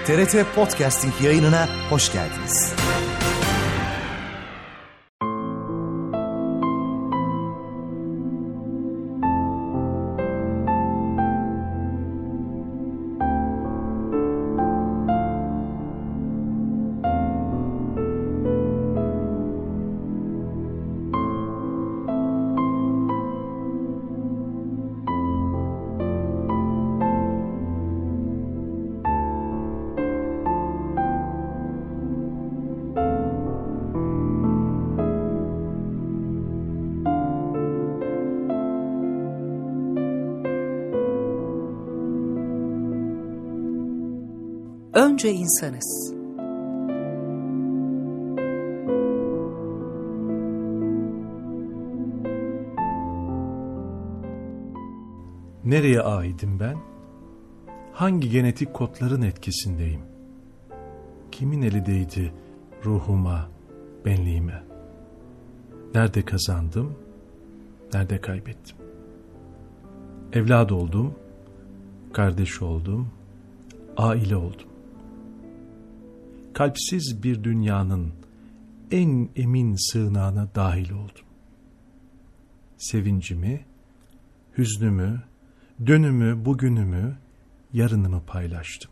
TRT Podcasting yayınına hoş geldiniz. Önce insanız. Nereye aidim ben? Hangi genetik kodların etkisindeyim? Kimin eli değdi ruhuma, benliğime? Nerede kazandım, nerede kaybettim? Evlat oldum, kardeş oldum, aile oldum. Kalpsiz bir dünyanın en emin sığınağına dahil oldum. Sevincimi, hüznümü, dönümü, bugünümü, yarınımı paylaştım.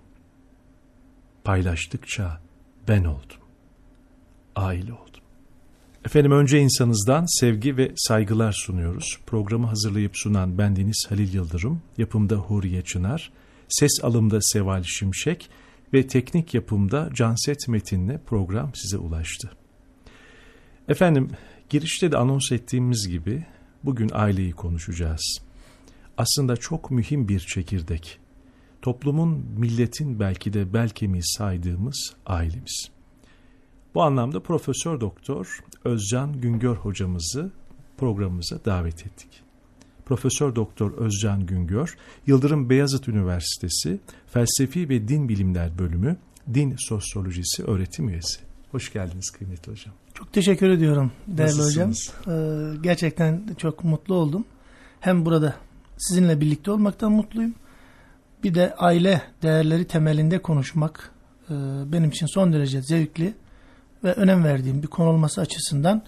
Paylaştıkça ben oldum. Aile oldum. Efendim, önce insanızdan sevgi ve saygılar sunuyoruz. Programı hazırlayıp sunan bendeniz Halil Yıldırım, yapımda Huriye Çınar, ses alımda Seval Şimşek ve teknik yapımda Canset Metin'le program size ulaştı. Efendim, girişte de anons ettiğimiz gibi bugün aileyi konuşacağız. Aslında çok mühim bir çekirdek. Toplumun, milletin belki de bel kemiği saydığımız ailemiz. Bu anlamda Profesör Doktor Özcan Güngör hocamızı programımıza davet ettik. Profesör Doktor Özcan Güngör, Yıldırım Beyazıt Üniversitesi Felsefi ve Din Bilimler Bölümü Din Sosyolojisi öğretim üyesi. Hoş geldiniz kıymetli hocam. Çok teşekkür ediyorum değerli Nasılsınız? hocam. Gerçekten çok mutlu oldum. Hem burada sizinle birlikte olmaktan mutluyum. Bir de aile değerleri temelinde konuşmak benim için son derece zevkli ve önem verdiğim bir konu olması açısından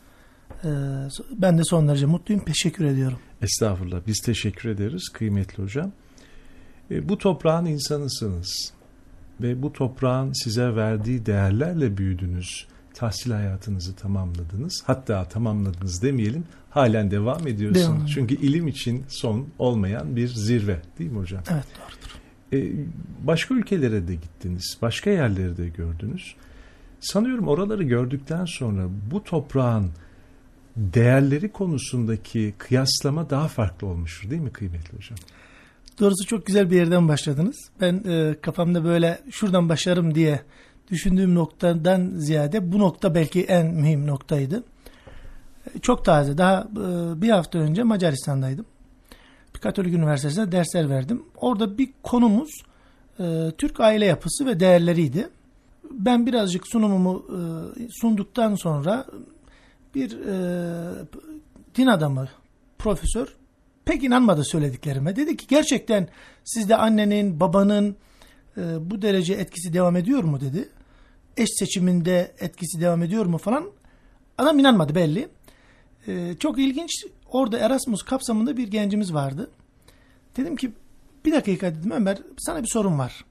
ben de son derece mutluyum. Teşekkür ediyorum. Estağfurullah. Biz teşekkür ederiz kıymetli hocam. Bu toprağın insanısınız ve bu toprağın size verdiği değerlerle büyüdünüz. Tahsil hayatınızı tamamladınız. Hatta tamamladınız demeyelim, halen devam ediyorsunuz. Devam. Çünkü ilim için son olmayan bir zirve, değil mi hocam? Evet, doğrudur. Başka ülkelere de gittiniz, başka yerleri de gördünüz. Sanıyorum oraları gördükten sonra bu toprağın değerleri konusundaki kıyaslama daha farklı olmuştur, değil mi kıymetli hocam? Doğrusu çok güzel bir yerden başladınız. Ben kafamda böyle şuradan başlarım diye düşündüğüm noktadan ziyade bu nokta belki en mühim noktaydı. Çok taze. Daha bir hafta önce Macaristan'daydım. Bir Katolik Üniversitesi'nde dersler verdim. Orada bir konumuz Türk aile yapısı ve değerleriydi. Ben birazcık sunumumu sunduktan sonra bir din adamı, profesör pek inanmadı söylediklerime. Dedi ki gerçekten sizde annenin, babanın bu derece etkisi devam ediyor mu dedi. Eş seçiminde etkisi devam ediyor mu falan. Adam inanmadı belli. Çok ilginç. Orada Erasmus kapsamında bir gencimiz vardı. Dedim ki bir dakika dedim, Ömer, sana bir sorum var.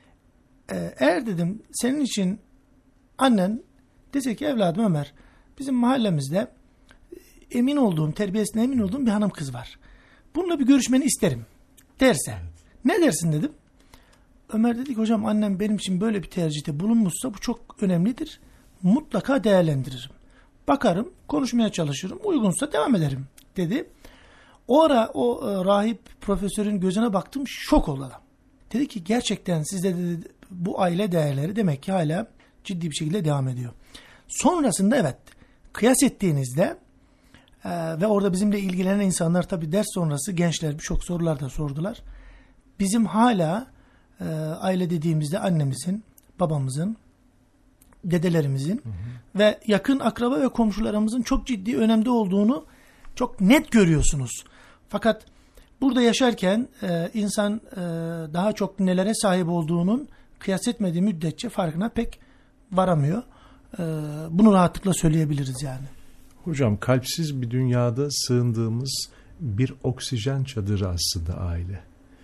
Eğer dedim senin için annen dese ki evladım Ömer, bizim mahallemizde emin olduğum, terbiyesine emin olduğum bir hanım kız var. Bununla bir görüşmeni isterim derse. Ne dersin dedim. Ömer dedi ki hocam, annem benim için böyle bir tercihte bulunmuşsa bu çok önemlidir. Mutlaka değerlendiririm. Bakarım, konuşmaya çalışırım. Uygunsa devam ederim dedi. O ara o rahip profesörün gözüne baktım, şok oldu adam. Dedi ki gerçekten sizde dedi, bu aile değerleri demek ki hala ciddi bir şekilde devam ediyor. Sonrasında evet, kıyas ettiğinizde ve orada bizimle ilgilenen insanlar tabii ders sonrası gençler birçok sorular da sordular. Bizim hala aile dediğimizde annemizin, babamızın, dedelerimizin ve yakın akraba ve komşularımızın çok ciddi önemli olduğunu çok net görüyorsunuz. Fakat burada yaşarken insan daha çok nelere sahip olduğunun kıyas etmediği müddetçe farkına pek varamıyor. Bunu rahatlıkla söyleyebiliriz yani. Hocam, kalpsiz bir dünyada sığındığımız bir oksijen çadırı aslında aile.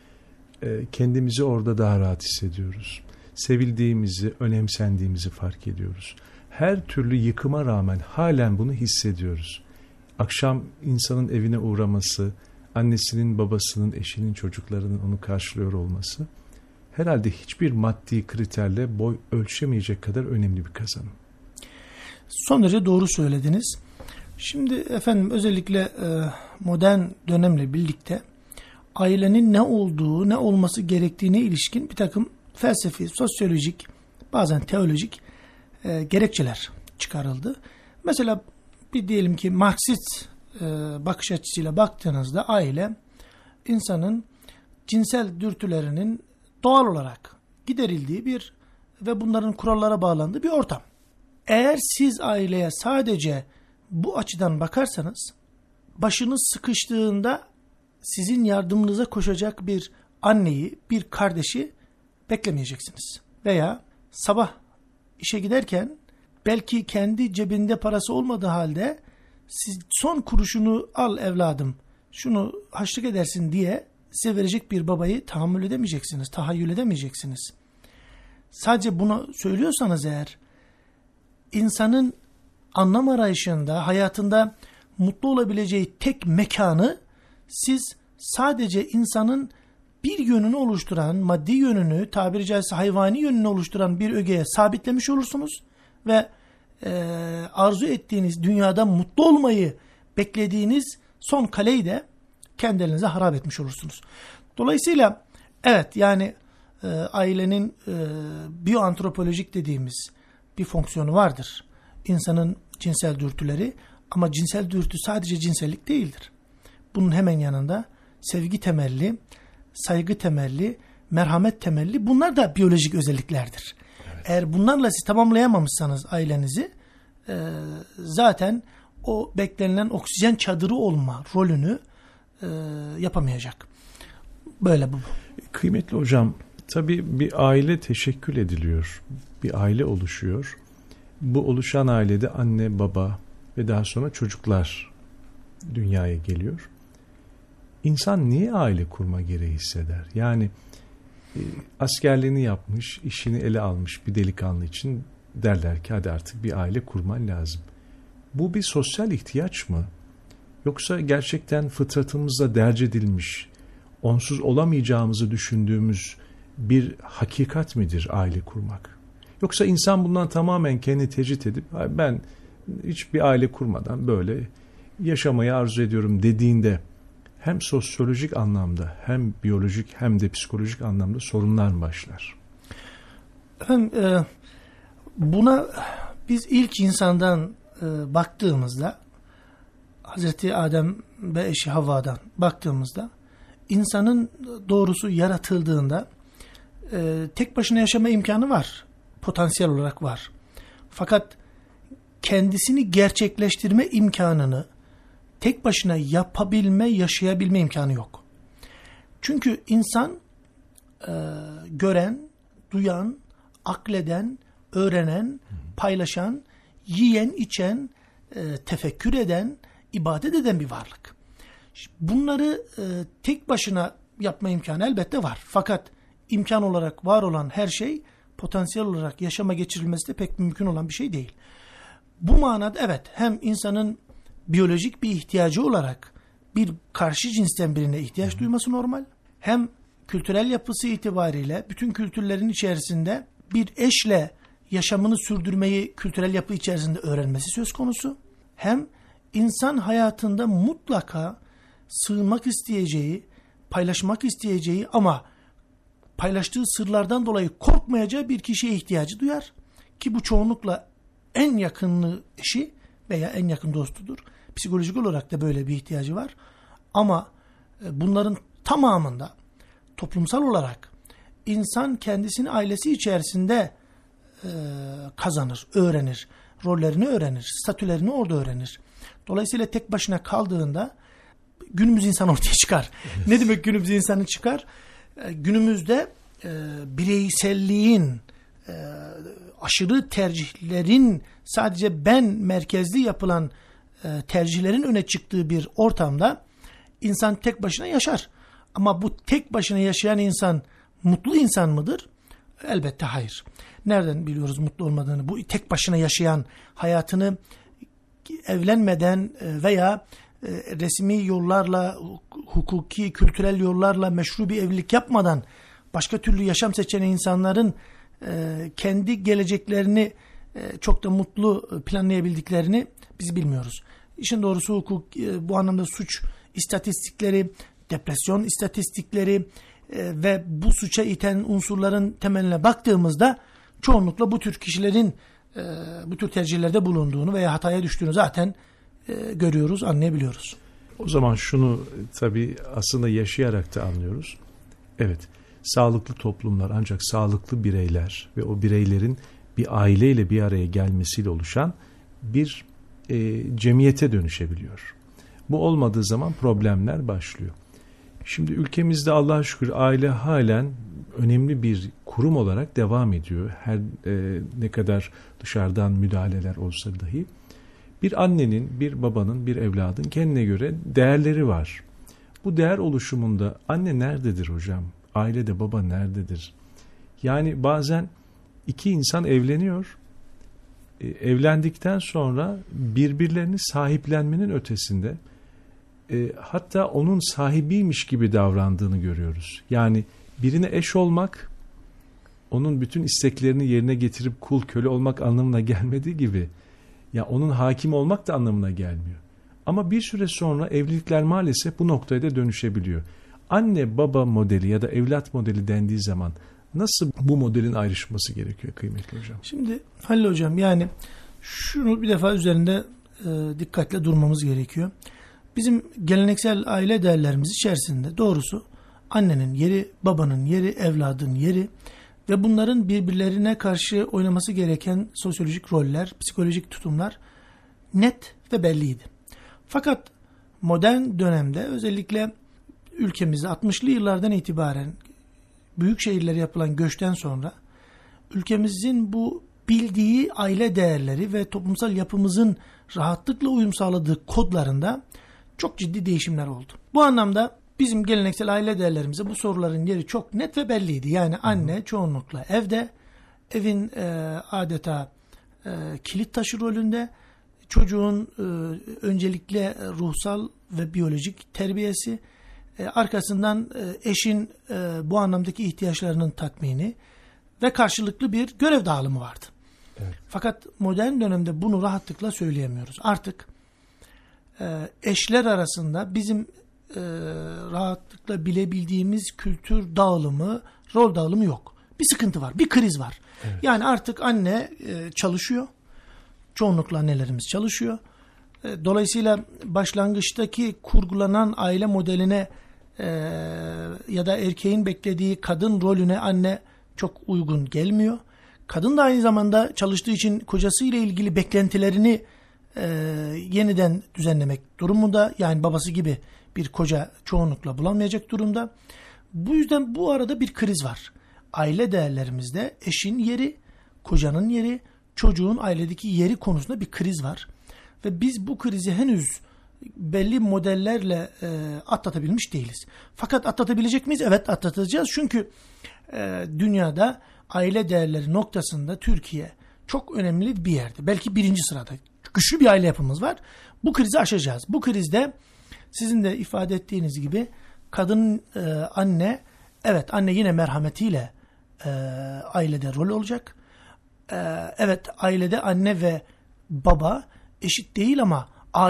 Kendimizi orada daha rahat hissediyoruz. Sevildiğimizi, önemsendiğimizi fark ediyoruz. Her türlü yıkıma rağmen halen bunu hissediyoruz. Akşam insanın evine uğraması, annesinin, babasının, eşinin, çocuklarının onu karşılıyor olması herhalde hiçbir maddi kriterle boy ölçemeyecek kadar önemli bir kazanım. Son derece doğru söylediniz. Şimdi efendim, özellikle modern dönemle birlikte ailenin ne olduğu, ne olması gerektiğine ilişkin bir takım felsefi, sosyolojik, bazen teolojik gerekçeler çıkarıldı. Mesela bir diyelim ki Marksist bakış açısıyla baktığınızda aile, insanın cinsel dürtülerinin doğal olarak giderildiği bir ve bunların kurallara bağlandığı bir ortam. Eğer siz aileye sadece bu açıdan bakarsanız, başınız sıkıştığında sizin yardımınıza koşacak bir anneyi, bir kardeşi beklemeyeceksiniz. Veya sabah işe giderken belki kendi cebinde parası olmadığı halde siz son kuruşunu al evladım, şunu harçlık edersin diye size verecek bir babayı tahammül edemeyeceksiniz, tahayyül edemeyeceksiniz. Sadece bunu söylüyorsanız eğer, insanın anlam arayışında, hayatında mutlu olabileceği tek mekanı siz sadece insanın bir yönünü oluşturan, maddi yönünü, tabiri caizse hayvani yönünü oluşturan bir ögeye sabitlemiş olursunuz ve arzu ettiğiniz dünyada mutlu olmayı beklediğiniz son kaleyi de kendi elinize harap etmiş olursunuz. Dolayısıyla evet, yani ailenin biyoantropolojik dediğimiz bir fonksiyonu vardır. İnsanın cinsel dürtüleri, ama cinsel dürtü sadece cinsellik değildir. Bunun hemen yanında sevgi temelli, saygı temelli, merhamet temelli, bunlar da biyolojik özelliklerdir. Evet. Eğer bunlarla siz tamamlayamamışsanız ailenizi, zaten o beklenilen oksijen çadırı olma rolünü yapamayacak. Böyle bu. Kıymetli hocam, tabii bir aile teşekkül ediliyor. Bir aile oluşuyor. Bu oluşan ailede anne, baba ve daha sonra çocuklar dünyaya geliyor. İnsan niye aile kurma gereği hisseder? Yani askerliğini yapmış, işini ele almış bir delikanlı için derler ki hadi artık bir aile kurman lazım. Bu bir sosyal ihtiyaç mı? Yoksa gerçekten fıtratımızda derc edilmiş, onsuz olamayacağımızı düşündüğümüz bir hakikat midir aile kurmak? Yoksa insan bundan tamamen kendini tecrit edip ben hiçbir aile kurmadan böyle yaşamayı arzu ediyorum dediğinde hem sosyolojik anlamda hem biyolojik hem de psikolojik anlamda sorunlar başlar. Efendim, buna biz ilk insandan baktığımızda, Hazreti Adem ve eşi Havva'dan baktığımızda, insanın doğrusu yaratıldığında tek başına yaşama imkanı var. Potansiyel olarak var. Fakat kendisini gerçekleştirme imkanını tek başına yapabilme, yaşayabilme imkanı yok. Çünkü insan gören, duyan, akleden, öğrenen, paylaşan, yiyen, içen, tefekkür eden, ibadet eden bir varlık. Bunları tek başına yapma imkanı elbette var. Fakat imkan olarak var olan her şey potansiyel olarak yaşama geçirilmesi de pek mümkün olan bir şey değil. Bu manada evet, hem insanın biyolojik bir ihtiyacı olarak bir karşı cinsten birine ihtiyaç duyması normal. Hem kültürel yapısı itibariyle bütün kültürlerin içerisinde bir eşle yaşamını sürdürmeyi kültürel yapı içerisinde öğrenmesi söz konusu. Hem insan hayatında mutlaka sığınmak isteyeceği, paylaşmak isteyeceği ama paylaştığı sırlardan dolayı korkmayacağı bir kişiye ihtiyacı duyar. Ki bu çoğunlukla en yakını eşi veya en yakın dostudur. Psikolojik olarak da böyle bir ihtiyacı var. Ama bunların tamamında toplumsal olarak insan kendisini ailesi içerisinde kazanır, öğrenir. Rollerini öğrenir, statülerini orada öğrenir. Dolayısıyla tek başına kaldığında günümüz insanı ortaya çıkar. Evet. Ne demek günümüz insanı çıkar? Günümüzde bireyselliğin, aşırı tercihlerin, sadece ben merkezli yapılan tercihlerin öne çıktığı bir ortamda insan tek başına yaşar. Ama bu tek başına yaşayan insan mutlu insan mıdır? Elbette hayır. Nereden biliyoruz mutlu olmadığını? Bu tek başına yaşayan, hayatını evlenmeden veya resmi yollarla, hukuki, kültürel yollarla meşru bir evlilik yapmadan başka türlü yaşam seçen insanların kendi geleceklerini çok da mutlu planlayabildiklerini biz bilmiyoruz. İşin doğrusu hukuk bu anlamda suç istatistikleri, depresyon istatistikleri ve bu suça iten unsurların temeline baktığımızda çoğunlukla bu tür kişilerin bu tür tercihlerde bulunduğunu veya hataya düştüğünü zaten görüyoruz, anlayabiliyoruz. O zaman şunu tabii aslında yaşayarak da anlıyoruz. Evet, sağlıklı toplumlar ancak sağlıklı bireyler ve o bireylerin bir aileyle bir araya gelmesiyle oluşan bir cemiyete dönüşebiliyor. Bu olmadığı zaman problemler başlıyor. Şimdi ülkemizde Allah'a şükür aile halen önemli bir kurum olarak devam ediyor. Her ne kadar dışarıdan müdahaleler olsa dahi. Bir annenin, bir babanın, bir evladın kendine göre değerleri var. Bu değer oluşumunda anne nerededir hocam? Ailede baba nerededir? Yani bazen iki insan evleniyor. Evlendikten sonra birbirlerini sahiplenmenin ötesinde hatta onun sahibiymiş gibi davrandığını görüyoruz. Yani birine eş olmak onun bütün isteklerini yerine getirip kul köle olmak anlamına gelmediği gibi ya onun hakim olmak da anlamına gelmiyor. Ama bir süre sonra evlilikler maalesef bu noktaya da dönüşebiliyor. Anne baba modeli ya da evlat modeli dendiği zaman nasıl bu modelin ayrışması gerekiyor kıymetli hocam? Şimdi Halil hocam, yani şunu bir defa üzerinde dikkatle durmamız gerekiyor. Bizim geleneksel aile değerlerimiz içerisinde doğrusu annenin yeri, babanın yeri, evladın yeri ve bunların birbirlerine karşı oynaması gereken sosyolojik roller, psikolojik tutumlar net ve belliydi. Fakat modern dönemde özellikle ülkemizde 60'lı yıllardan itibaren büyük şehirlere yapılan göçten sonra ülkemizin bu bildiği aile değerleri ve toplumsal yapımızın rahatlıkla uyum sağladığı kodlarında çok ciddi değişimler oldu. Bu anlamda bizim geleneksel aile değerlerimize bu soruların yeri çok net ve belliydi. Yani anne çoğunlukla evde, evin adeta kilit taşı rolünde, çocuğun öncelikle ruhsal ve biyolojik terbiyesi, arkasından eşin bu anlamdaki ihtiyaçlarının tatmini ve karşılıklı bir görev dağılımı vardı. Evet. Fakat modern dönemde bunu rahatlıkla söyleyemiyoruz. Artık eşler arasında bizim rahatlıkla bilebildiğimiz kültür dağılımı, rol dağılımı yok. Bir sıkıntı var, bir kriz var. Evet. Yani artık anne çalışıyor. Çoğunlukla annelerimiz çalışıyor. Dolayısıyla başlangıçtaki kurgulanan aile modeline ya da erkeğin beklediği kadın rolüne anne çok uygun gelmiyor. Kadın da aynı zamanda çalıştığı için kocasıyla ilgili beklentilerini yeniden düzenlemek durumunda. Yani babası gibi bir koca çoğunlukla bulamayacak durumda. Bu yüzden bu arada bir kriz var. Aile değerlerimizde eşin yeri, kocanın yeri, çocuğun ailedeki yeri konusunda bir kriz var. Ve biz bu krizi henüz belli modellerle atlatabilmiş değiliz. Fakat atlatabilecek miyiz? Evet, atlatacağız. Çünkü dünyada aile değerleri noktasında Türkiye çok önemli bir yerde. Belki birinci sırada. Güçlü bir aile yapımız var. Bu krizi aşacağız. Bu krizde sizin de ifade ettiğiniz gibi kadın anne, evet anne yine merhametiyle ailede rol olacak. Evet ailede anne ve baba eşit değil ama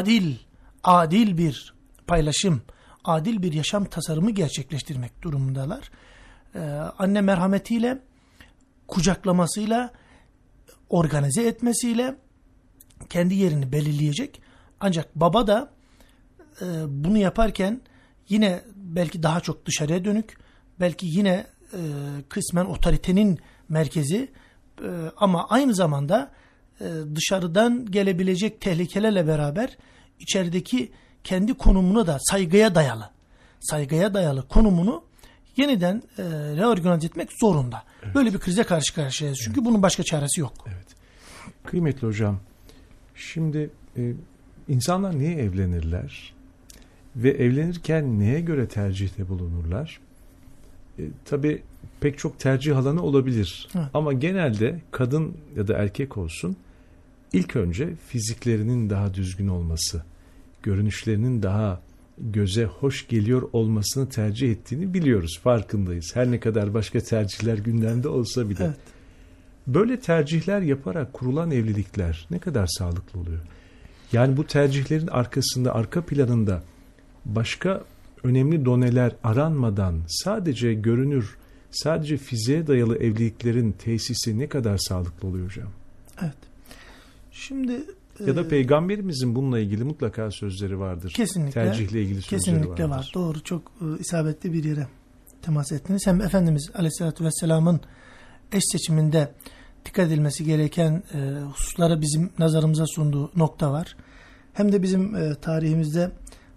adil bir paylaşım, adil bir yaşam tasarımı gerçekleştirmek durumundalar. Anne merhametiyle, kucaklamasıyla, organize etmesiyle kendi yerini belirleyecek. Ancak baba da bunu yaparken yine belki daha çok dışarıya dönük, belki yine kısmen otoritenin merkezi ama aynı zamanda dışarıdan gelebilecek tehlikelerle beraber içerideki kendi konumunu da saygıya dayalı konumunu yeniden reorganize etmek zorunda. Evet. Böyle bir krize karşı karşıyayız. Çünkü bunun başka çaresi yok. Evet. Kıymetli hocam, şimdi insanlar niye evlenirler? Ve evlenirken neye göre tercihte bulunurlar? Tabii pek çok tercih alanı olabilir. Evet. Ama genelde kadın ya da erkek olsun, ilk önce fiziklerinin daha düzgün olması, görünüşlerinin daha göze hoş geliyor olmasını tercih ettiğini biliyoruz, farkındayız. Her ne kadar başka tercihler gündemde olsa bile. Evet. Böyle tercihler yaparak kurulan evlilikler ne kadar sağlıklı oluyor? Yani bu tercihlerin arkasında, arka planında başka önemli doneler aranmadan sadece görünür, sadece fiziğe dayalı evliliklerin tesisi ne kadar sağlıklı oluyor hocam? Evet. Şimdi ya da Peygamberimizin bununla ilgili mutlaka sözleri vardır. Kesinlikle. Tercihle ilgili sözleri kesinlikle vardır. Var. Doğru, çok isabetli bir yere temas ettiniz. Hem Efendimiz Aleyhisselatü Vesselam'ın eş seçiminde dikkat edilmesi gereken hususları bizim nazarımıza sunduğu nokta var. Hem de bizim tarihimizde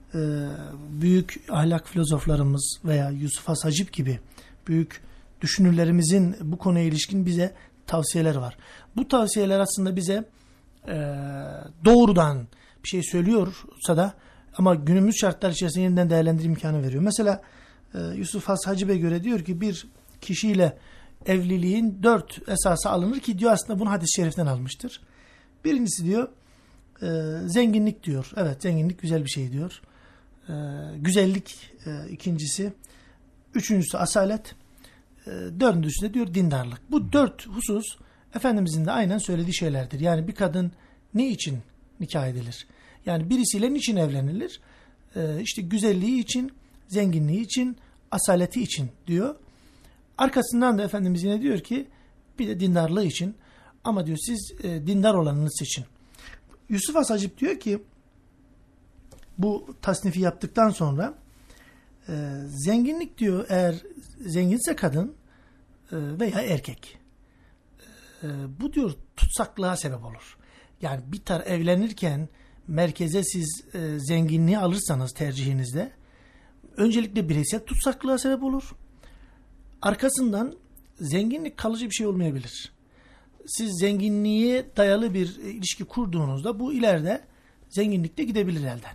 büyük ahlak filozoflarımız veya Yusuf Has Hacip gibi büyük düşünürlerimizin bu konuya ilişkin bize tavsiyeleri var. Bu tavsiyeler aslında bize doğrudan bir şey söylüyorsa da ama günümüz şartlar içerisinde yeniden değerlendirme imkanı veriyor. Mesela Yusuf Has Hacip'e göre diyor ki bir kişiyle evliliğin 4 esası alınır ki diyor aslında bunu hadis-i şeriften almıştır. Birincisi diyor zenginlik diyor. Evet, zenginlik güzel bir şey diyor. Güzellik ikincisi. Üçüncüsü asalet. Dördüncüsü de diyor dindarlık. Bu 4 husus Efendimizin de aynen söylediği şeylerdir. Yani bir kadın ne için nikah edilir? Yani birisiyle niçin evlenilir? İşte güzelliği için, zenginliği için, asaleti için diyor. Arkasından da Efendimiz yine diyor ki bir de dindarlığı için. Ama diyor siz dindar olanını seçin. Yusuf Has Hacip diyor ki bu tasnifi yaptıktan sonra zenginlik diyor eğer zenginse kadın veya erkek bu diyor tutsaklığa sebep olur. Yani bir evlenirken merkeze siz zenginliği alırsanız tercihinizde öncelikle bireysel tutsaklığa sebep olur. Arkasından zenginlik kalıcı bir şey olmayabilir. Siz zenginliğe dayalı bir ilişki kurduğunuzda bu ileride zenginlikle gidebilir elden.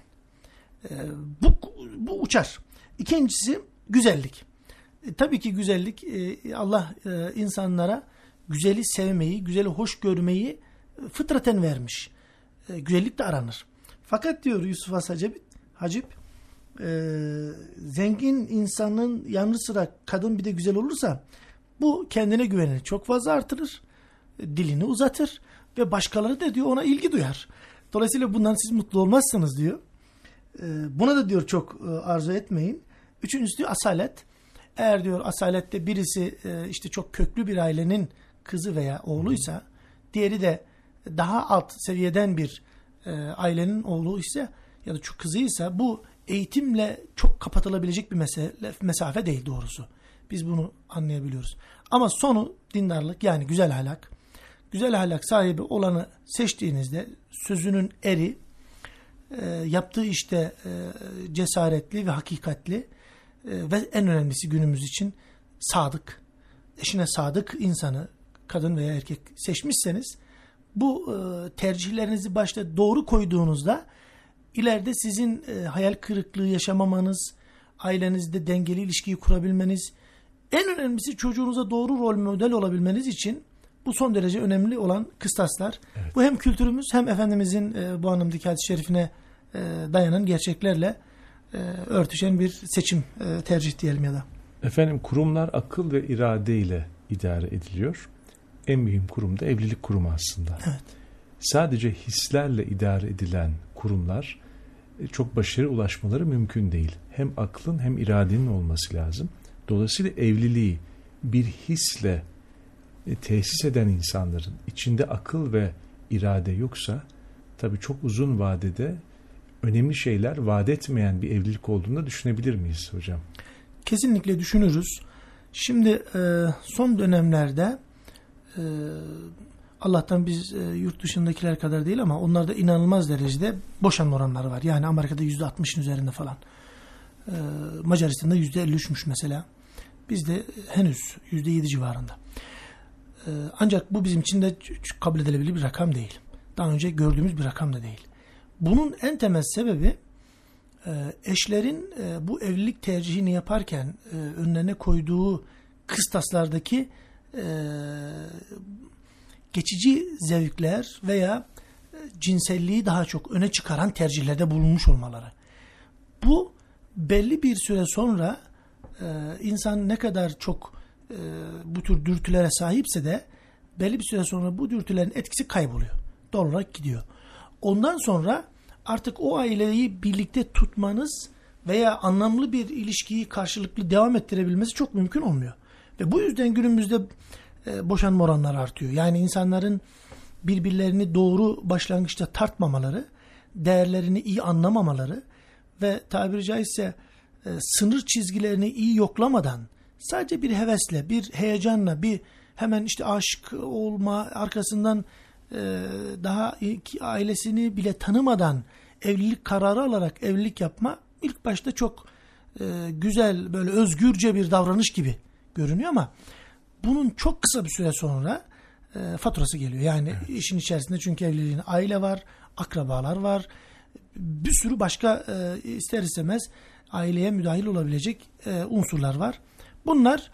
Bu uçar. İkincisi güzellik. Tabii ki güzellik Allah insanlara güzeli sevmeyi, güzeli hoş görmeyi fıtraten vermiş. Güzellik de aranır. Fakat diyor Yusuf Has Hacip zengin insanın yanı sıra kadın bir de güzel olursa bu kendine güvenini çok fazla artırır. Dilini uzatır ve başkaları da diyor ona ilgi duyar. Dolayısıyla bundan siz mutlu olmazsınız diyor. Buna da diyor çok arzu etmeyin. Üçüncüsü diyor asalet. Eğer diyor asalette birisi işte çok köklü bir ailenin kızı veya oğluysa, diğeri de daha alt seviyeden bir ailenin oğlu ise ya da çok kızıysa bu eğitimle çok kapatılabilecek bir mesafe değil doğrusu. Biz bunu anlayabiliyoruz. Ama sonu dindarlık yani güzel ahlak. Güzel ahlak sahibi olanı seçtiğinizde sözünün eri, yaptığı işte cesaretli ve hakikatli ve en önemlisi günümüz için sadık, eşine sadık insanı kadın veya erkek seçmişseniz bu tercihlerinizi başta doğru koyduğunuzda ileride sizin hayal kırıklığı yaşamamanız, ailenizde dengeli ilişkiyi kurabilmeniz, en önemlisi çocuğunuza doğru rol model olabilmeniz için bu son derece önemli olan kıstaslar. Evet. Bu hem kültürümüz hem Efendimizin bu anlamdaki hadis-i şerifine dayanan gerçeklerle örtüşen bir seçim tercih diyelim ya da. Efendim kurumlar akıl ve irade ile idare ediliyor. En mühim kurum da evlilik kurumu aslında. Evet. Sadece hislerle idare edilen kurumlar çok başarıya ulaşmaları mümkün değil. Hem aklın hem iradenin olması lazım. Dolayısıyla evliliği bir hisle tesis eden insanların içinde akıl ve irade yoksa tabii çok uzun vadede önemli şeyler vaat etmeyen bir evlilik olduğunu düşünebilir miyiz hocam? Kesinlikle düşünürüz. Şimdi son dönemlerde Allah'tan biz yurt dışındakiler kadar değil ama onlarda inanılmaz derecede boşanma oranları var. Yani Amerika'da %60'ın üzerinde falan. Macaristan'da %53'müş mesela. Bizde henüz %7 civarında. Ancak bu bizim için de kabul edilebilir bir rakam değil. Daha önce gördüğümüz bir rakam da değil. Bunun en temel sebebi eşlerin bu evlilik tercihini yaparken önlerine koyduğu kıstaslardaki geçici zevkler veya cinselliği daha çok öne çıkaran tercihlerde bulunmuş olmaları. Bu belli bir süre sonra insan ne kadar çok bu tür dürtülere sahipse de belli bir süre sonra bu dürtülerin etkisi kayboluyor. Doğal olarak gidiyor. Ondan sonra artık o aileyi birlikte tutmanız veya anlamlı bir ilişkiyi karşılıklı devam ettirebilmesi çok mümkün olmuyor. Ve bu yüzden günümüzde boşanma oranları artıyor. Yani insanların birbirlerini doğru başlangıçta tartmamaları, değerlerini iyi anlamamaları ve tabiri caizse sınır çizgilerini iyi yoklamadan sadece bir hevesle, bir heyecanla, bir hemen işte aşık olma arkasından daha ailesini bile tanımadan evlilik kararı alarak evlilik yapma ilk başta çok güzel, böyle özgürce bir davranış gibi görünüyor ama bunun çok kısa bir süre sonra faturası geliyor. Yani işin içerisinde çünkü evliliğin aile var, akrabalar var, bir sürü başka ister istemez aileye müdahil olabilecek unsurlar var. Bunlar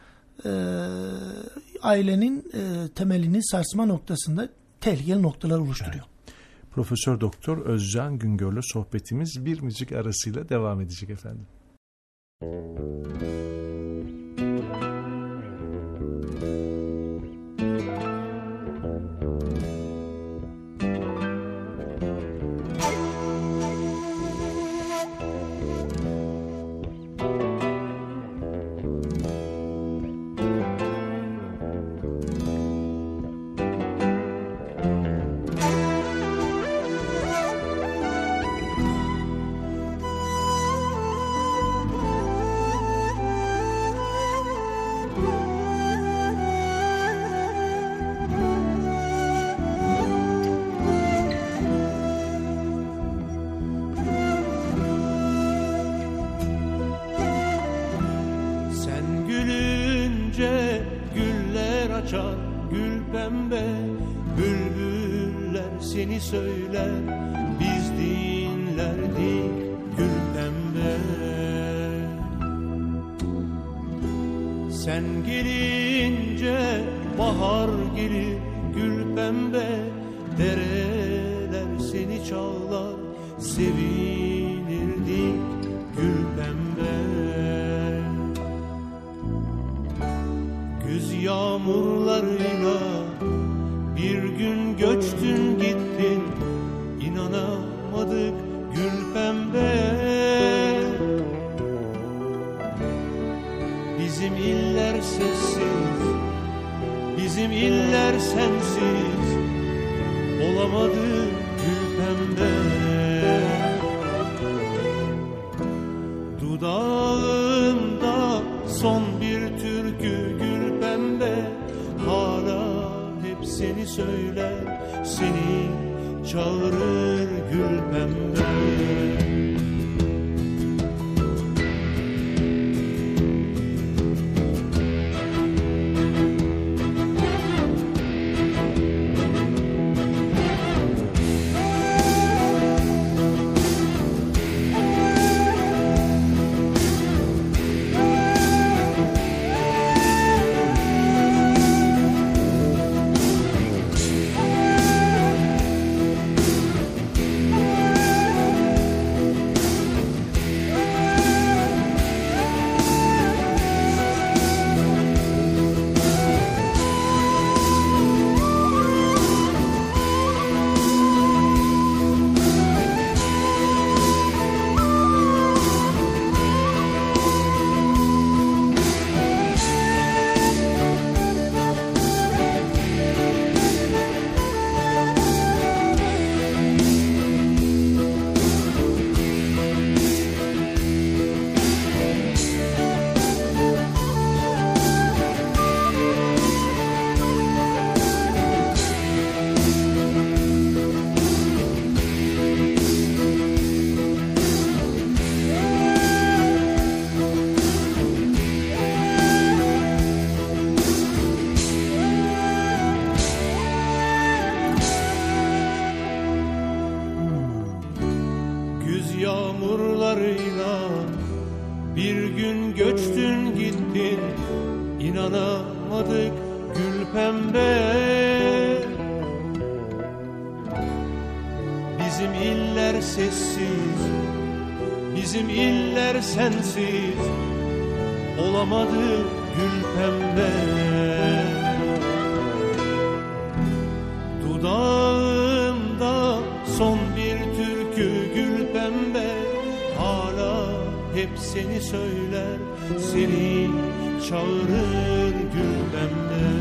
ailenin temelini sarsma noktasında tehlikeli noktalar oluşturuyor. Evet. Profesör Doktor Özcan Güngör'le sohbetimiz bir müzik arasıyla devam edecek efendim. Gül pembe, bülbüller seni söyler, biz dinlerdik gül pembe. Sen gelince bahar gelir gül pembe, dereler seni çağlar, sevinirdik gül pembe. Güz yağmurlarıyla bir gün göçtün gittin, inanamadık gül pembe. Bizim iller sessiz, bizim iller sensiz, olamadı gül pembe. Dudağında son bir türkü gül pembe, hala hep seni söyler, seni çağırır gül pembe. gün göçtün gittin, inanamadık gül pembe. Bizim iller sessiz, bizim iller sensiz, olamadı gül pembe. Dudağımda son bir türkü gül pembe, hala hep seni söyler, seni çağırır gül pembe.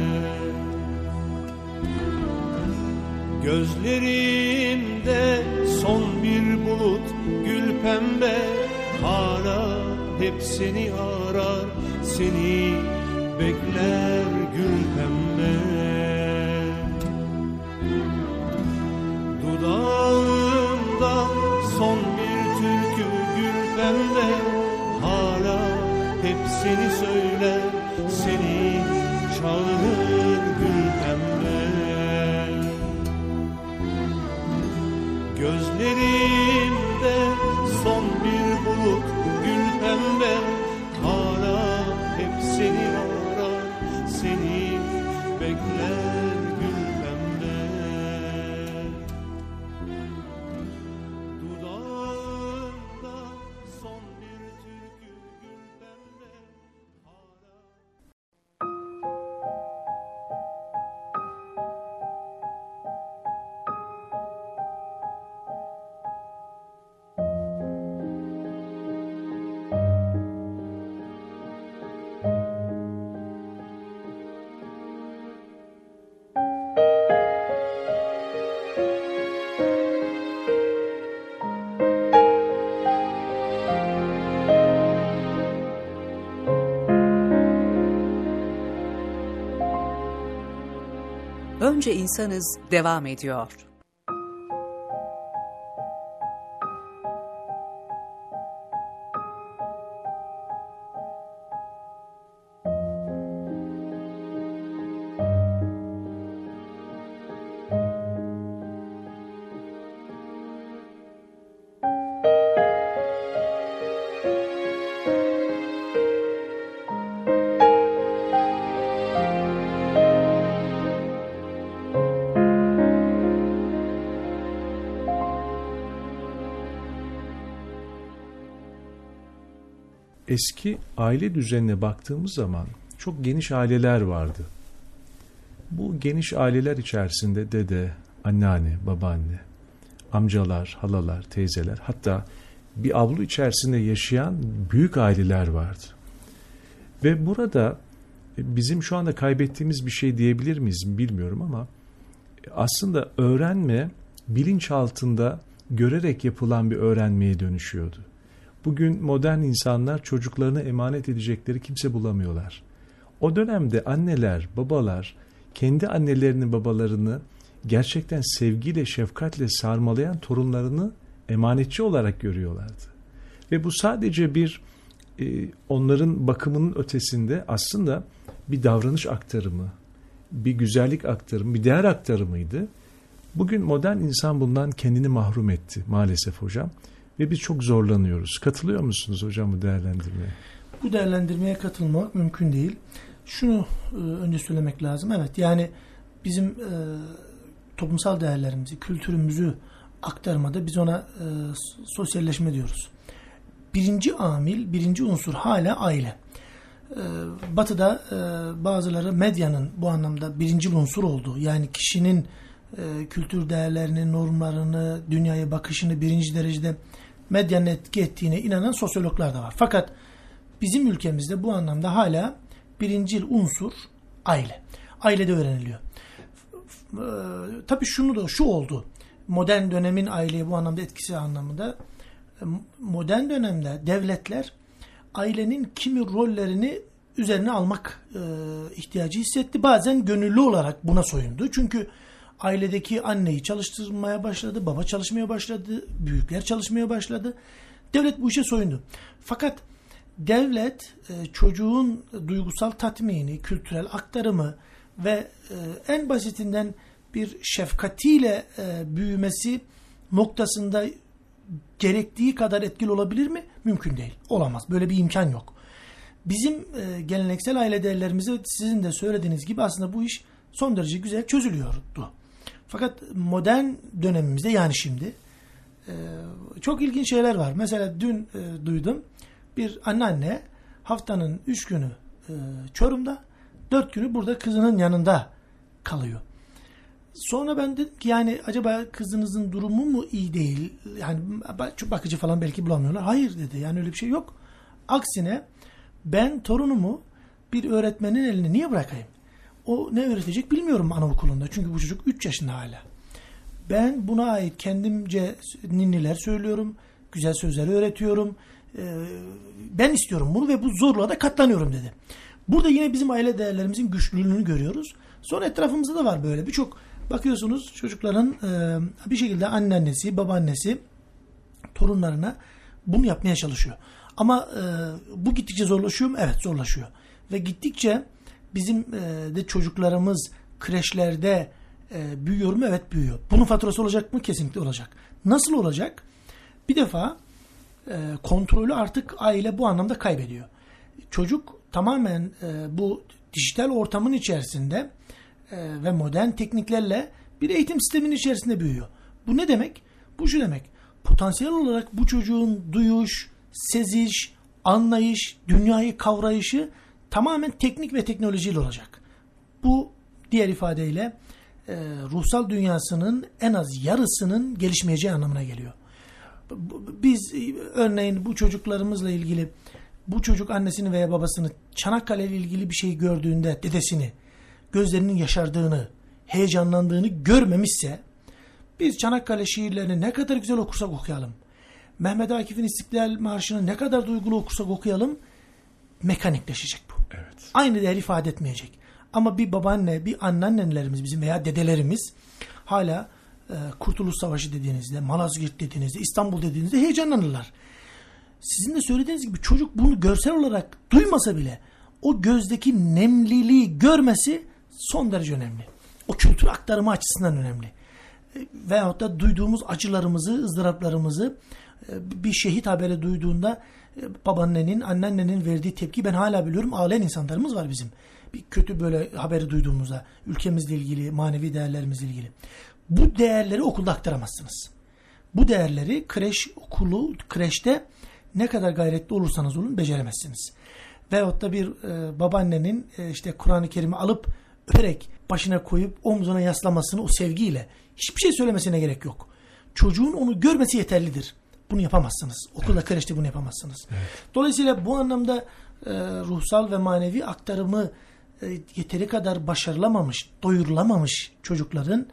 Gözlerimde son bir bulut gül pembe, hala hep seni arar, seni bekler gül pembe. Dudağımda son bir türkü gül pembe, hala hep seni söyler, seni çağırır gül pembe. Gözlerimde son bir bulut gül pembe, hala hep seni arar, seni bekler gül pembe. Dudağımda son bir türkü gül pembe, hala... Önce insanız devam ediyor. Eski aile düzenine baktığımız zaman çok geniş aileler vardı. Bu geniş aileler içerisinde dede, anneanne, babaanne, amcalar, halalar, teyzeler, hatta bir avlu içerisinde yaşayan büyük aileler vardı. Ve burada bizim şu anda kaybettiğimiz bir şey diyebilir miyiz bilmiyorum ama aslında öğrenme bilinç altında görerek yapılan bir öğrenmeye dönüşüyordu. Bugün modern insanlar çocuklarına emanet edecekleri kimse bulamıyorlar. O dönemde anneler, babalar kendi annelerini, babalarını gerçekten sevgiyle, şefkatle sarmalayan torunlarını emanetçi olarak görüyorlardı. Ve bu sadece bir onların bakımının ötesinde aslında bir davranış aktarımı, bir güzellik aktarımı, bir değer aktarımıydı. Bugün modern insan bundan kendini mahrum etti maalesef hocam. Ve biz çok zorlanıyoruz. Katılıyor musunuz hocam bu değerlendirmeye? Bu değerlendirmeye katılmak mümkün değil. Şunu önce söylemek lazım. Evet, yani bizim toplumsal değerlerimizi, kültürümüzü aktarmada biz ona sosyalleşme diyoruz. Birinci amil, birinci unsur hala aile. Batı'da bazıları medyanın bu anlamda birinci unsur olduğu, yani kişinin kültür değerlerini, normlarını, dünyaya bakışını birinci derecede medyanın etki ettiğine inanan sosyologlar da var. Fakat bizim ülkemizde bu anlamda hala birincil unsur aile. Ailede öğreniliyor. Tabii şu oldu. Modern dönemin aileye bu anlamda etkisi anlamında modern dönemde devletler ailenin kimi rollerini üzerine almak ihtiyacı hissetti. Bazen gönüllü olarak buna soyundu. Çünkü ailedeki anneyi çalıştırmaya başladı, baba çalışmaya başladı, büyükler çalışmaya başladı. Devlet bu işe soyundu. Fakat devlet çocuğun duygusal tatmini, kültürel aktarımı ve en basitinden bir şefkatiyle büyümesi noktasında gerektiği kadar etkili olabilir mi? Mümkün değil. Olamaz. Böyle bir imkan yok. Bizim geleneksel aile değerlerimizi sizin de söylediğiniz gibi aslında bu iş son derece güzel çözülüyordu. Fakat modern dönemimizde, yani şimdi çok ilginç şeyler var. Mesela dün duydum, bir anneanne haftanın 3 günü Çorum'da, 4 günü burada kızının yanında kalıyor. Sonra ben dedim ki yani acaba kızınızın durumu mu iyi değil? Yani bakıcı falan belki bulamıyorlar. Hayır dedi. Yani öyle bir şey yok. Aksine ben torunumu bir öğretmenin eline niye bırakayım? O ne öğretecek bilmiyorum anaokulunda. Çünkü bu çocuk 3 yaşında hala. Ben buna ait kendimce ninniler söylüyorum. Güzel sözleri öğretiyorum. Ben istiyorum bunu ve bu zorluğa da katlanıyorum dedi. Burada yine bizim aile değerlerimizin güçlülüğünü görüyoruz. Sonra etrafımızda da var böyle. Birçok bakıyorsunuz çocukların bir şekilde anneannesi, babaannesi torunlarına bunu yapmaya çalışıyor. Ama bu gittikçe zorlaşıyor mu? Evet, zorlaşıyor. Ve gittikçe bizim de çocuklarımız kreşlerde büyüyor mu? Evet, büyüyor. Bunun faturası olacak mı? Kesinlikle olacak. Nasıl olacak? Bir defa kontrolü artık aile bu anlamda kaybediyor. Çocuk tamamen bu dijital ortamın içerisinde ve modern tekniklerle bir eğitim sisteminin içerisinde büyüyor. Bu ne demek? Bu şu demek. Potansiyel olarak bu çocuğun duyuş, seziş, anlayış, dünyayı kavrayışı tamamen teknik ve teknolojiyle olacak. Bu diğer ifadeyle ruhsal dünyasının en az yarısının gelişmeyeceği anlamına geliyor. Biz örneğin bu çocuklarımızla ilgili, bu çocuk annesini veya babasını Çanakkale ile ilgili bir şey gördüğünde dedesini, gözlerinin yaşardığını, heyecanlandığını görmemişse, biz Çanakkale şiirlerini ne kadar güzel okursak okuyalım, Mehmet Akif'in İstiklal Marşı'nı ne kadar duygulu okursak okuyalım, mekanikleşecek bu. Evet. Aynı değer ifade etmeyecek. Ama bir babaanne, bir anneannelerimiz bizim veya dedelerimiz hala Kurtuluş Savaşı dediğinizde, Malazgirt dediğinizde, İstanbul dediğinizde heyecanlanırlar. Sizin de söylediğiniz gibi çocuk bunu görsel olarak duymasa bile o gözdeki nemliliği görmesi son derece önemli. O kültür aktarımı açısından önemli. Veyahut da duyduğumuz acılarımızı, ızdıraplarımızı bir şehit haberi duyduğunda babaannenin, anneannenin verdiği tepki ben hala biliyorum. Ağlayan insanlarımız var bizim. Bir kötü böyle haberi duyduğumuzda ülkemizle ilgili, manevi değerlerimizle ilgili. Bu değerleri okulda aktaramazsınız. Bu değerleri kreşte ne kadar gayretli olursanız olun beceremezsiniz. Veyahut da bir babaannenin işte Kur'an-ı Kerim'i alıp öperek başına koyup omzuna yaslamasını o sevgiyle hiçbir şey söylemesine gerek yok. Çocuğun onu görmesi yeterlidir. Bunu yapamazsınız. Okulda, kreşte bunu yapamazsınız. Evet. Dolayısıyla bu anlamda ruhsal ve manevi aktarımı yeteri kadar başarılamamış, doyurulamamış çocukların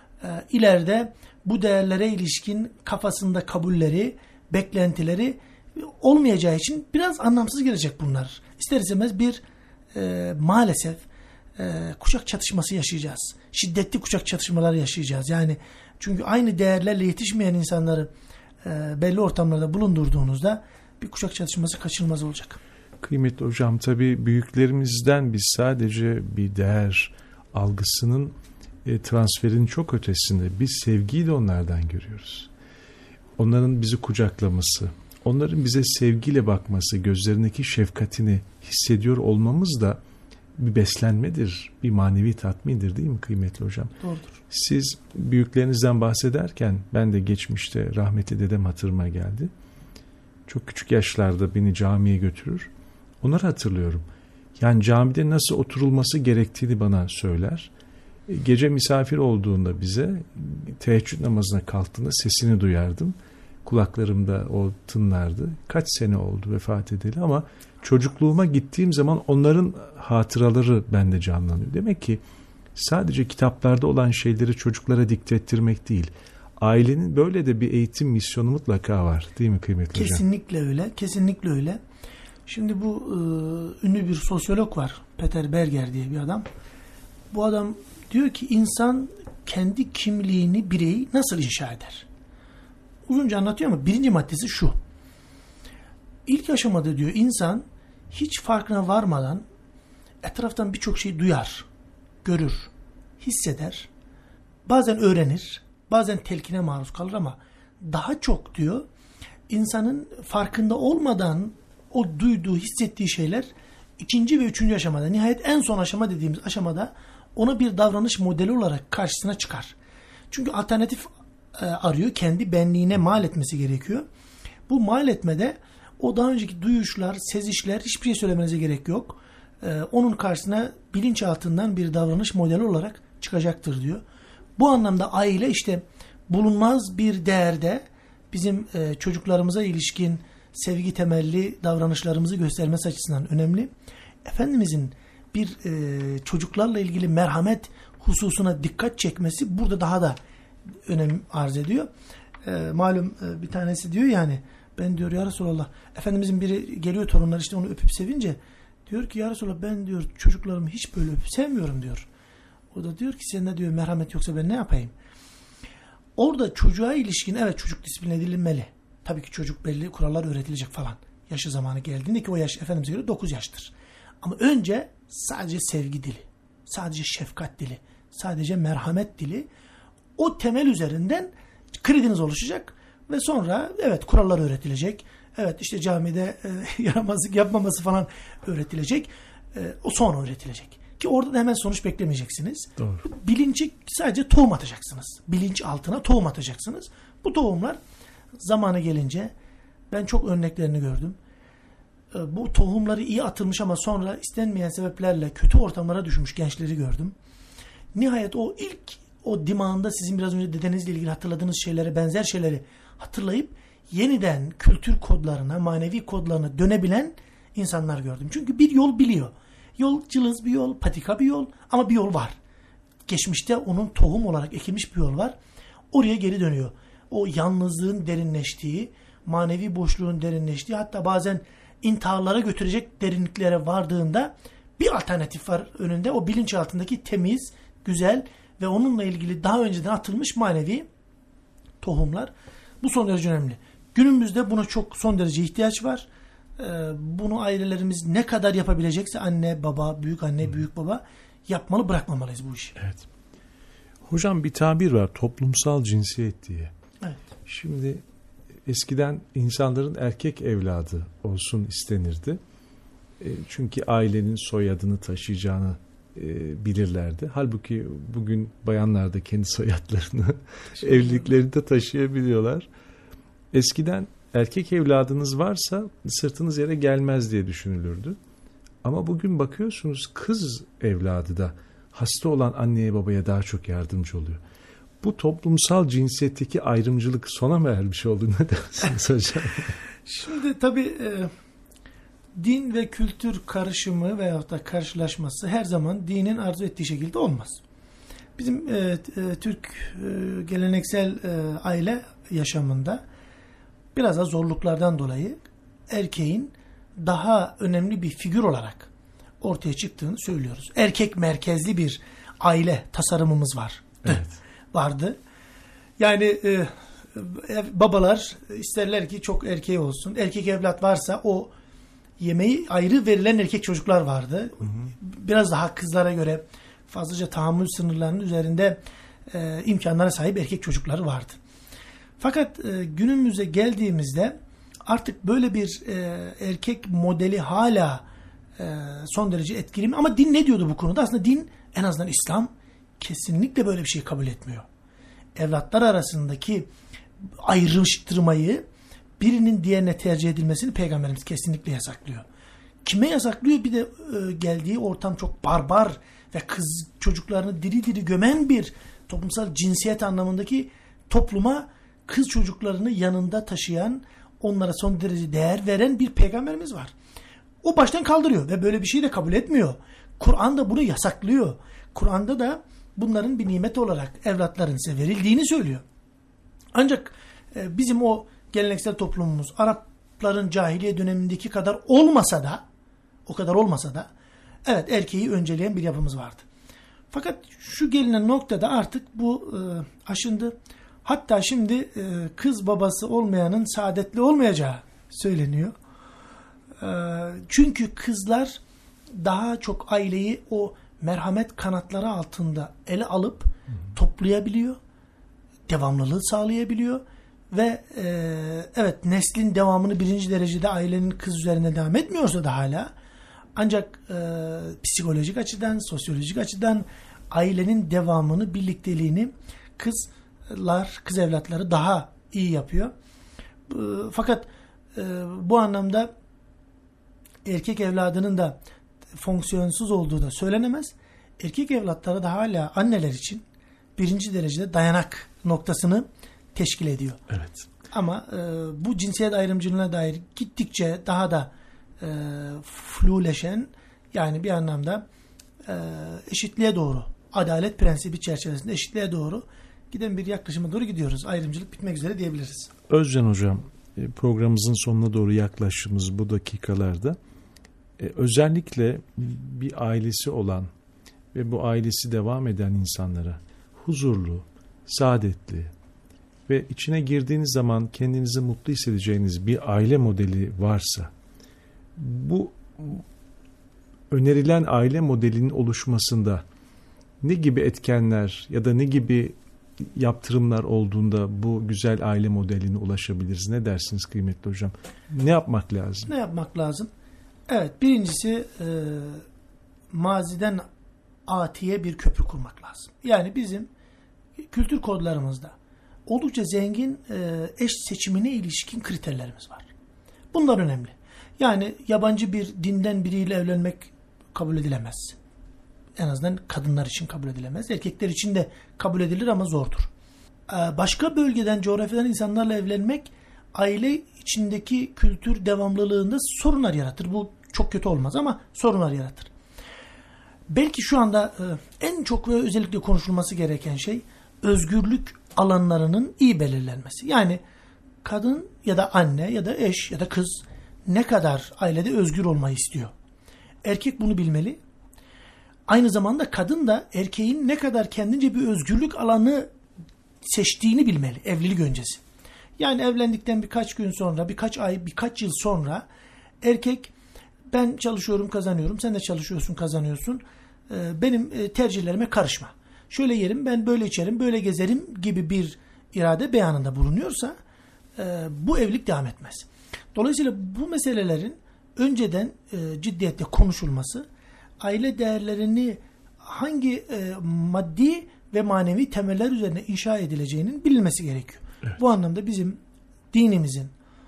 ileride bu değerlere ilişkin kafasında kabulleri, beklentileri olmayacağı için biraz anlamsız gelecek bunlar. İster istemez bir maalesef kuşak çatışması yaşayacağız. Şiddetli kuşak çatışmaları yaşayacağız. Yani çünkü aynı değerlerle yetişmeyen insanları belli ortamlarda bulundurduğunuzda bir kuşak çatışması kaçınılmaz olacak. Kıymetli hocam, tabii büyüklerimizden biz sadece bir değer algısının transferinin çok ötesinde biz sevgiyi de onlardan görüyoruz. Onların bizi kucaklaması, onların bize sevgiyle bakması, gözlerindeki şefkatini hissediyor olmamız da bir beslenmedir, bir manevi tatmindir, değil mi kıymetli hocam? Doğrudur. Siz büyüklerinizden bahsederken ben de geçmişte rahmetli dedem hatırıma geldi. Çok küçük yaşlarda beni camiye götürür. Onları hatırlıyorum. Yani camide nasıl oturulması gerektiğini bana söyler. Gece misafir olduğunda bize teheccüd namazına kalktığında sesini duyardım. Kulaklarımda o tınlardı. Kaç sene oldu vefat edeli ama çocukluğuma gittiğim zaman onların hatıraları bende canlanıyor. Demek ki sadece kitaplarda olan şeyleri çocuklara dikte ettirmek değil. Ailenin böyle de bir eğitim misyonu mutlaka var. Değil mi kıymetli hocam? Kesinlikle öyle. Kesinlikle öyle. Şimdi bu ünlü bir sosyolog var. Peter Berger diye bir adam. Bu adam diyor ki insan kendi kimliğini, bireyi nasıl inşa eder? Uzunca anlatıyor ama birinci maddesi şu. İlk aşamada diyor insan hiç farkına varmadan etraftan birçok şey duyar, görür, hisseder. Bazen öğrenir, bazen telkine maruz kalır ama daha çok diyor insanın farkında olmadan o duyduğu, hissettiği şeyler 2. ve 3. aşamada, nihayet en son aşama dediğimiz aşamada ona bir davranış modeli olarak karşısına çıkar. Çünkü alternatif arıyor, kendi benliğine mal etmesi gerekiyor. Bu mal etmede o daha önceki duyuşlar, sezişler, hiçbir şey söylemenize gerek yok. Onun karşısına bilinçaltından bir davranış modeli olarak çıkacaktır diyor. Bu anlamda aile işte bulunmaz bir değerde bizim çocuklarımıza ilişkin sevgi temelli davranışlarımızı göstermesi açısından önemli. Efendimizin bir çocuklarla ilgili merhamet hususuna dikkat çekmesi burada daha da önem arz ediyor. Malum bir tanesi diyor yani, ben diyor ya Resulallah, Efendimizin biri geliyor, torunlar işte onu öpüp sevince diyor ki ya Resulallah, ben diyor çocuklarımı hiç böyle öpüp sevmiyorum diyor. O da diyor ki sende diyor merhamet yoksa ben ne yapayım? Orada çocuğa ilişkin evet çocuk disiplin edilmeli. Tabii ki çocuk belli kurallar öğretilecek falan. Yaşı zamanı geldiğinde ki o yaş Efendimiz'e göre 9 yaştır. Ama önce sadece sevgi dili, sadece şefkat dili, sadece merhamet dili, o temel üzerinden krediniz oluşacak ve sonra evet kurallar öğretilecek. Evet işte camide yaramazlık yapmaması falan öğretilecek. O sonra öğretilecek. Ki orada da hemen sonuç beklemeyeceksiniz. Doğru. Bilinci sadece tohum atacaksınız. Bilinç altına tohum atacaksınız. Bu tohumlar zamanı gelince ben çok örneklerini gördüm. Bu tohumları iyi atılmış ama sonra istenmeyen sebeplerle kötü ortamlara düşmüş gençleri gördüm. Nihayet o dimağında sizin biraz önce dedenizle ilgili hatırladığınız şeylere benzer şeyleri hatırlayıp yeniden kültür kodlarına, manevi kodlarına dönebilen insanlar gördüm. Çünkü bir yol biliyor. Yol cılız bir yol, patika bir yol ama bir yol var. Geçmişte onun tohum olarak ekilmiş bir yol var. Oraya geri dönüyor. O yalnızlığın derinleştiği, manevi boşluğun derinleştiği, hatta bazen intiharlara götürecek derinliklere vardığında bir alternatif var önünde. O bilinç altındaki temiz, güzel ve onunla ilgili daha önceden atılmış manevi tohumlar. Bu son derece önemli. Günümüzde buna çok son derece ihtiyaç var. Bunu ailelerimiz ne kadar yapabilecekse anne, baba, büyük anne, büyük baba yapmalı, bırakmamalıyız bu işi. Evet. Hocam bir tabir var, toplumsal cinsiyet diye. Evet. Şimdi eskiden insanların erkek evladı olsun istenirdi. Çünkü ailenin soyadını taşıyacağını bilirlerdi. Halbuki bugün bayanlar da kendi soyadlarını evliliklerinde taşıyabiliyorlar. Eskiden erkek evladınız varsa sırtınız yere gelmez diye düşünülürdü. Ama bugün bakıyorsunuz kız evladı da hasta olan anneye babaya daha çok yardımcı oluyor. Bu toplumsal cinsiyetteki ayrımcılık sona mı ermiş oldu? Ne dersiniz hocam? Şimdi tabii din ve kültür karışımı veyahut da karşılaşması her zaman dinin arzu ettiği şekilde olmaz. Bizim Türk geleneksel aile yaşamında biraz da zorluklardan dolayı erkeğin daha önemli bir figür olarak ortaya çıktığını söylüyoruz. Erkek merkezli bir aile tasarımımız var. Evet. Vardı. Yani babalar isterler ki çok erkeği olsun. Erkek evlat varsa o yemeği ayrı verilen erkek çocuklar vardı. Hı hı. Biraz daha kızlara göre fazlaca tahammül sınırlarının üzerinde imkanlara sahip erkek çocukları vardı. Fakat günümüze geldiğimizde artık böyle bir erkek modeli hala son derece etkili mi? Ama din ne diyordu bu konuda? Aslında din, en azından İslam, kesinlikle böyle bir şey kabul etmiyor. Evlatlar arasındaki ayrıştırmayı, birinin diğerine tercih edilmesini Peygamberimiz kesinlikle yasaklıyor. Kime yasaklıyor? Bir de geldiği ortam çok barbar ve kız çocuklarını diri diri gömen bir toplumsal cinsiyet anlamındaki topluma kız çocuklarını yanında taşıyan, onlara son derece değer veren bir peygamberimiz var. O baştan kaldırıyor ve böyle bir şeyi de kabul etmiyor. Kur'an da bunu yasaklıyor. Kur'an'da da bunların bir nimet olarak evlatların size verildiğini söylüyor. Ancak bizim o geleneksel toplumumuz Arapların cahiliye dönemindeki kadar olmasa da evet erkeği önceleyen bir yapımız vardı. Fakat şu gelinen noktada artık bu aşındı. Hatta şimdi kız babası olmayanın saadetli olmayacağı söyleniyor. Çünkü kızlar daha çok aileyi o merhamet kanatları altında ele alıp toplayabiliyor, devamlılığı sağlayabiliyor ve evet neslin devamını birinci derecede ailenin kız üzerine devam etmiyorsa da hala, ancak psikolojik açıdan, sosyolojik açıdan ailenin devamını, birlikteliğini kız evlatları daha iyi yapıyor. Fakat bu anlamda erkek evladının da fonksiyonsuz olduğu da söylenemez. Erkek evlatları da hala anneler için birinci derecede dayanak noktasını teşkil ediyor. Evet. Ama bu cinsiyet ayrımcılığına dair gittikçe daha da fluleşen, yani bir anlamda eşitliğe doğru, adalet prensibi çerçevesinde eşitliğe doğru giden bir yaklaşıma doğru gidiyoruz. Ayrımcılık bitmek üzere diyebiliriz. Özcan Hocam, programımızın sonuna doğru yaklaştığımız bu dakikalarda özellikle bir ailesi olan ve bu ailesi devam eden insanlara huzurlu, saadetli ve içine girdiğiniz zaman kendinizi mutlu hissedeceğiniz bir aile modeli varsa, bu önerilen aile modelinin oluşmasında ne gibi etkenler ya da ne gibi yaptırımlar olduğunda bu güzel aile modeline ulaşabiliriz? Ne dersiniz kıymetli hocam? Ne yapmak lazım? Ne yapmak lazım? Evet, birincisi maziden atiye bir köprü kurmak lazım. Yani bizim kültür kodlarımızda oldukça zengin eş seçimine ilişkin kriterlerimiz var. Bunlar önemli. Yani yabancı bir dinden biriyle evlenmek kabul edilemez. En azından kadınlar için kabul edilemez. Erkekler için de kabul edilir ama zordur. Başka bölgeden, coğrafyadan insanlarla evlenmek aile içindeki kültür devamlılığında sorunlar yaratır. Bu çok kötü olmaz ama sorunlar yaratır. Belki şu anda en çok ve özellikle konuşulması gereken şey özgürlük alanlarının iyi belirlenmesi. Yani kadın ya da anne ya da eş ya da kız ne kadar ailede özgür olmayı istiyor. Erkek bunu bilmeli. Aynı zamanda kadın da erkeğin ne kadar kendince bir özgürlük alanı seçtiğini bilmeli evlilik öncesi. Yani evlendikten birkaç gün sonra, birkaç ay, birkaç yıl sonra erkek, ben çalışıyorum, kazanıyorum, sen de çalışıyorsun, kazanıyorsun, benim tercihlerime karışma. Şöyle yerim, ben böyle içerim, böyle gezerim gibi bir irade beyanında bulunuyorsa bu evlilik devam etmez. Dolayısıyla bu meselelerin önceden ciddiyetle konuşulması, aile değerlerini hangi maddi ve manevi temeller üzerine inşa edileceğinin bilinmesi gerekiyor. Evet. Bu anlamda bizim dinimizin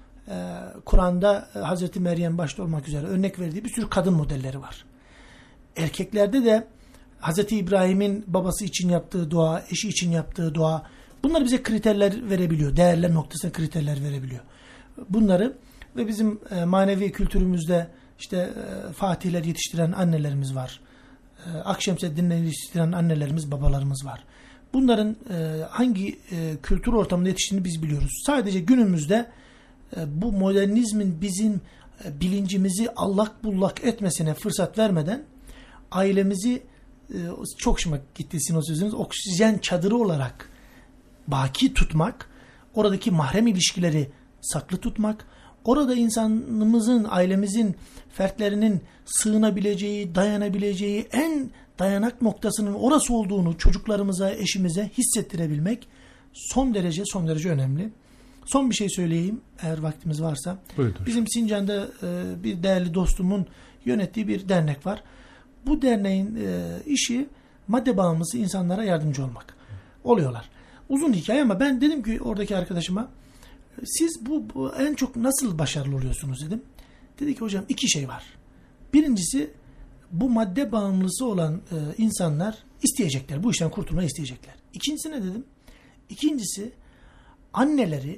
Kur'an'da Hazreti Meryem başta olmak üzere örnek verdiği bir sürü kadın modelleri var. Erkeklerde de Hazreti İbrahim'in babası için yaptığı dua, eşi için yaptığı dua, bunlar bize kriterler verebiliyor. Değerler noktasına kriterler verebiliyor. Bunları ve bizim manevi kültürümüzde işte fatihler yetiştiren annelerimiz var. Akşemseddinleri yetiştiren annelerimiz, babalarımız var. Bunların hangi kültür ortamında yetiştiğini biz biliyoruz. Sadece günümüzde bu modernizmin bizim bilincimizi allak bullak etmesine fırsat vermeden ailemizi, çok hoşuma gitti sizin o sözünüz, oksijen çadırı olarak baki tutmak, oradaki mahrem ilişkileri saklı tutmak, orada insanımızın, ailemizin, fertlerinin sığınabileceği, dayanabileceği en dayanak noktasının orası olduğunu çocuklarımıza, eşimize hissettirebilmek son derece önemli. Son bir şey söyleyeyim eğer vaktimiz varsa. Buyurun. Bizim Sincan'da bir değerli dostumun yönettiği bir dernek var. Bu derneğin işi madde bağımlısı insanlara yardımcı olmak. Oluyorlar. Uzun hikaye ama ben dedim ki oradaki arkadaşıma, siz bu en çok nasıl başarılı oluyorsunuz dedim. Dedi ki hocam iki şey var. Birincisi, bu madde bağımlısı olan insanlar isteyecekler. Bu işten kurtulmayı isteyecekler. İkincisi ne dedim? İkincisi, anneleri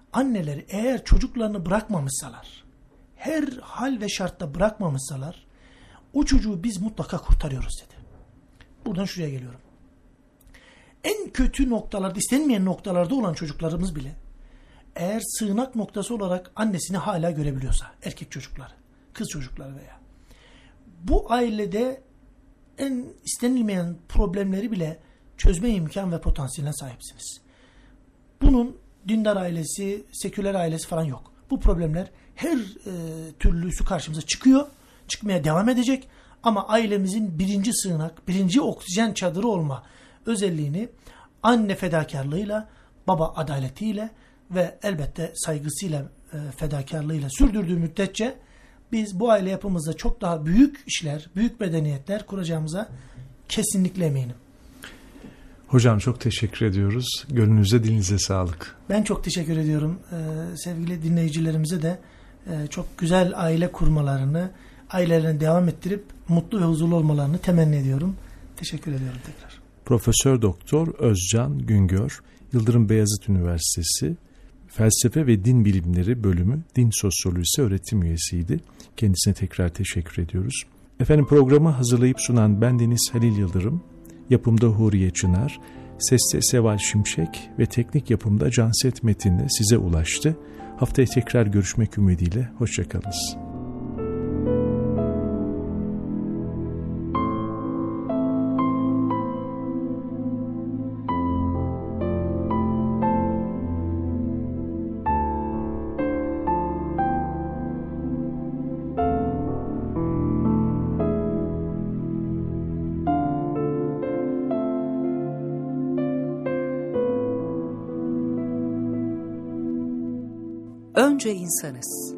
eğer çocuklarını bırakmamışsalar, her hal ve şartta bırakmamışsalar, o çocuğu biz mutlaka kurtarıyoruz dedi. Buradan şuraya geliyorum. En kötü noktalarda, istenmeyen noktalarda olan çocuklarımız bile eğer sığınak noktası olarak annesini hala görebiliyorsa, erkek çocukları, kız çocukları veya bu ailede en istenilmeyen problemleri bile çözme imkan ve potansiyeline sahipsiniz. Bunun dindar ailesi, seküler ailesi falan yok. Bu problemler her türlüsü karşımıza çıkıyor, çıkmaya devam edecek ama ailemizin birinci sığınak, birinci oksijen çadırı olma özelliğini anne fedakarlığıyla, baba adaletiyle, ve elbette saygısıyla, fedakarlığıyla sürdürdüğü müddetçe biz bu aile yapımızda çok daha büyük işler, büyük medeniyetler kuracağımıza kesinlikle eminim. Hocam çok teşekkür ediyoruz. Gönlünüze, dilinize sağlık. Ben çok teşekkür ediyorum. Sevgili dinleyicilerimize de çok güzel aile kurmalarını, ailelerini devam ettirip mutlu ve huzurlu olmalarını temenni ediyorum. Teşekkür ediyorum tekrar. Profesör Doktor Özcan Güngör, Yıldırım Beyazıt Üniversitesi Felsefe ve Din Bilimleri Bölümü Din Sosyolojisi öğretim üyesiydi. Kendisine tekrar teşekkür ediyoruz. Efendim, programı hazırlayıp sunan bendeniz Halil Yıldırım, yapımda Huriye Çınar, seste Seval Şimşek ve teknik yapımda Canset Metin'le size ulaştı. Haftaya tekrar görüşmek ümidiyle, hoşçakalınız. Önce insanız.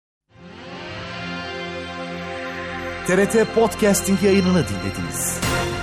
TRT Podcasting yayınını dinlediniz.